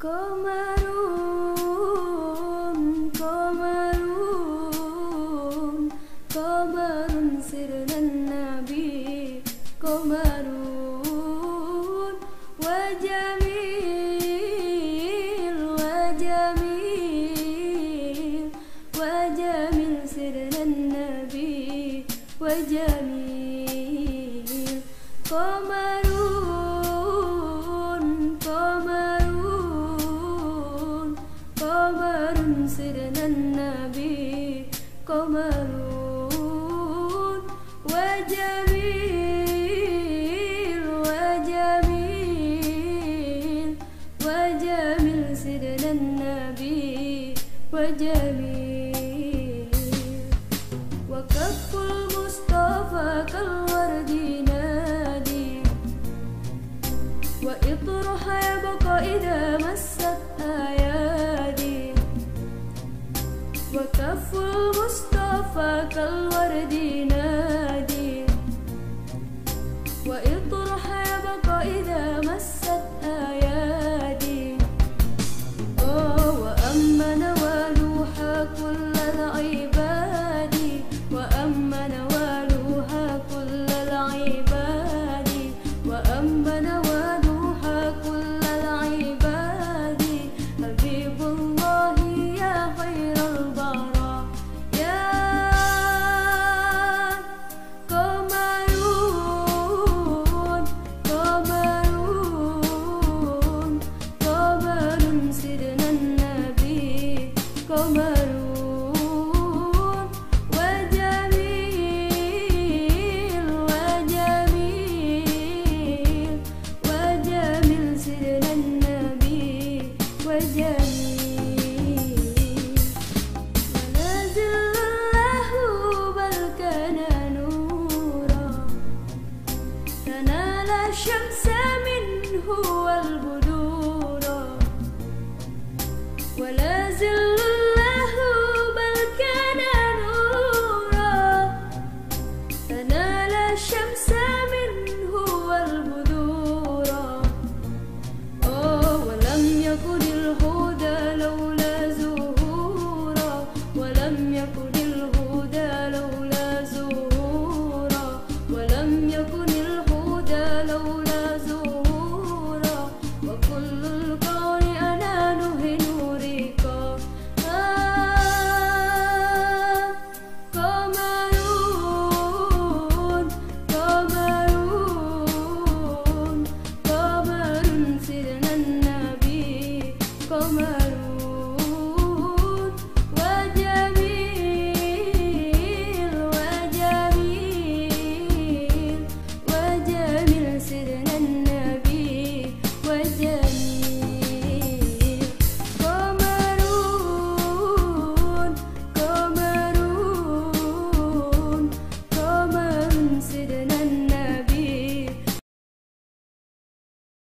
قمرون قمرون قمر سرنا النبي قمرون وجميل وجميل وجميل سرنا النبي وجميل قمرون قمرون قمر سرنا النبي قمرون وجميل وجميل وجميل سرنا النبي وجميل وكف المصطفى كالورد ينادي وإطرها يبقى إذا مست أيادي وكف المصطفى كالورد ينادي وإطرها يبقى إذا مست أيادي وأما نوالوها كل العباد وأما نوالوها كل العباد وأما نوالوها كل العباد حبيب الله يا خير البراء يا قمرون قمرون قمر سيدنا النبي قمرون وجميل وجميل وجميل سيدنا النبي وجميل ونازل له بل كان نورا تنال الشمس منه والبدورا ولا زل له بل كان نورا تنال الشمس منه والبدورا ولم يكن الهدى لولا زهورا ولم يكن الهدى لولا زهورا ولم يكن الهدى لولا زهورا وكل الكون أنانه نورك قمرون قمرون قمر سيدنا النبي قمرون وجميل وجميل وجميل سيدنا